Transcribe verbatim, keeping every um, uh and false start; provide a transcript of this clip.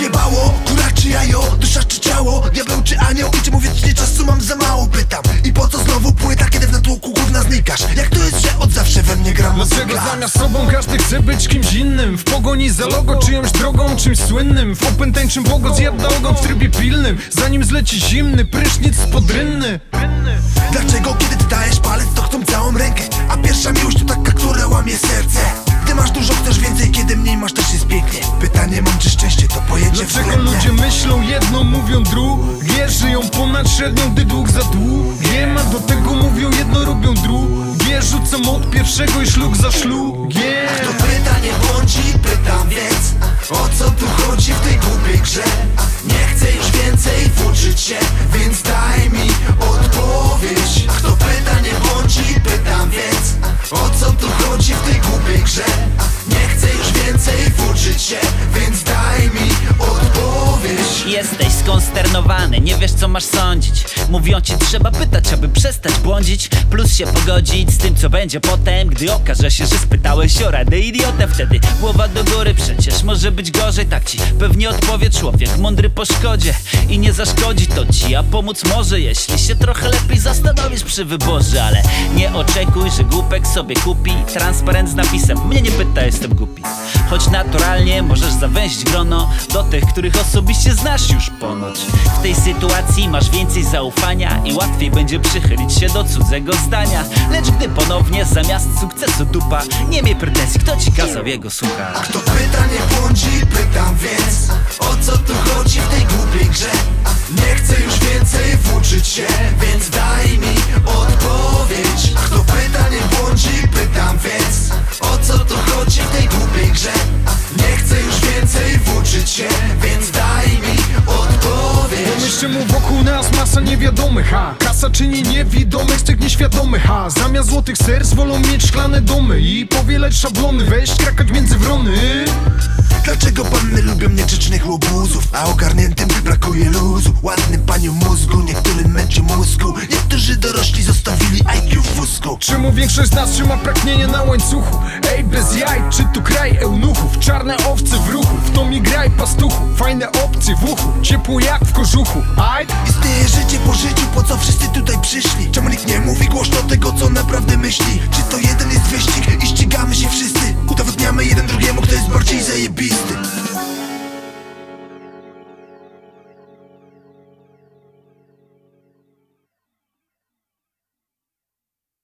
Odjebało, kura czy jajo, dusza czy ciało, diabeł czy anioł i czy mówię ci czasu mam za mało, pytam. I po co znowu płyta, kiedy w natłoku gówna znikasz? Jak to jest, że od zawsze we mnie gra muzyka? Dlaczego zamiast sobą każdy chce być kimś innym? W pogoni za logo, czyjąś drogą, czymś słynnym. W opętańczym bogo zjada ogon w trybie pilnym, zanim zleci zimny prysznic spod rynny. Dlaczego kiedy ty dajesz palec, to chcą całą rękę? A pierwsza miłość to taka, która łamie serce. Ty masz dużo, chcesz więcej, kiedy mniej masz, też jest pięknie. Pytanie mam, czy szczęście to pojedzie Dlaczego względnie? ludzie myślą jedno, mówią drugie? Żyją ponad średnią, gdy dług za długie ma. Do tego mówią jedno, robią drugie. Rzucam od pierwszego i szlug za szlugiem. To pytanie błądzi, pytam więc o co tu chodzi w tej głupiej grze? Nie chcę już więcej włóczyć się, więc daj mi odpowiedź. Ach, to pytanie błądzi, pytam więc o co tu chodzi w tej głupiej grze? Nie chcę już więcej włóczyć się, więc daj mi odpowiedź. Jesteś skonsternowany, nie wiesz co masz sądzić. Mówią ci trzeba pytać, aby przestać błądzić. Plus się pogodzić z tym co będzie potem, gdy okaże się, że spytałeś o radę idiotę. Wtedy głowa do góry, przecież może być gorzej. Tak ci pewnie odpowie człowiek mądry po szkodzie. I nie zaszkodzi to ci, a pomóc może, jeśli się trochę lepiej zastanowisz przy wyborze. Ale nie oczekuj, że głupek sobie kupi transparent z napisem mnie nie pyta, jestem głupi. Choć naturalnie możesz zawęzić grono do tych, których osobiście znasz już ponoć. W tej sytuacji masz więcej zaufania i łatwiej będzie przychylić się do cudzego zdania. Lecz gdy ponownie zamiast sukcesu dupa, nie miej pretensji, kto ci kazał jego słuchać. Ach, to pytanie błądzi, pytam więc o co tu chodzi w tej głupiej grze? Nie chcę już więcej włóczyć się, więc daj mi odpowiedź. Ach, to pytanie błądzi, pytam więc o co tu chodzi w tej głupiej grze? Nie chcę już więcej włóczyć się, więc daj mi odpowiedź. Pomyśl czemu wokół nas masa niewiadomych, ha. Kasa czyni niewidomych z tych nieświadomych, ha. Zamiast złotych serc wolą mieć szklane domy i powielać szablony, wejść, krakać między wrony. Dlaczego panny lubią niegrzecznych łobuzów, a ogarniętym brakuje luzu? Ładnym paniom mózgu, niektórym męczy mózgu, niektórzy dorośli zostawili I Q w wózku. Czemu większość z nas trzyma pragnienie na łańcuchu? Ej, bez jaj, czy tu kraj eunuchów? Czarne owce w ruchu, w to mi graj pastuchu. Fajne opcje w uchu, ciepło jak w kożuchu. Aj, Istnieje życie po życiu, po co wszyscy tutaj przyszli? Czemu nikt nie mówi głośno tego, co naprawdę myśli? Czy to jeden jest wyścig i ścig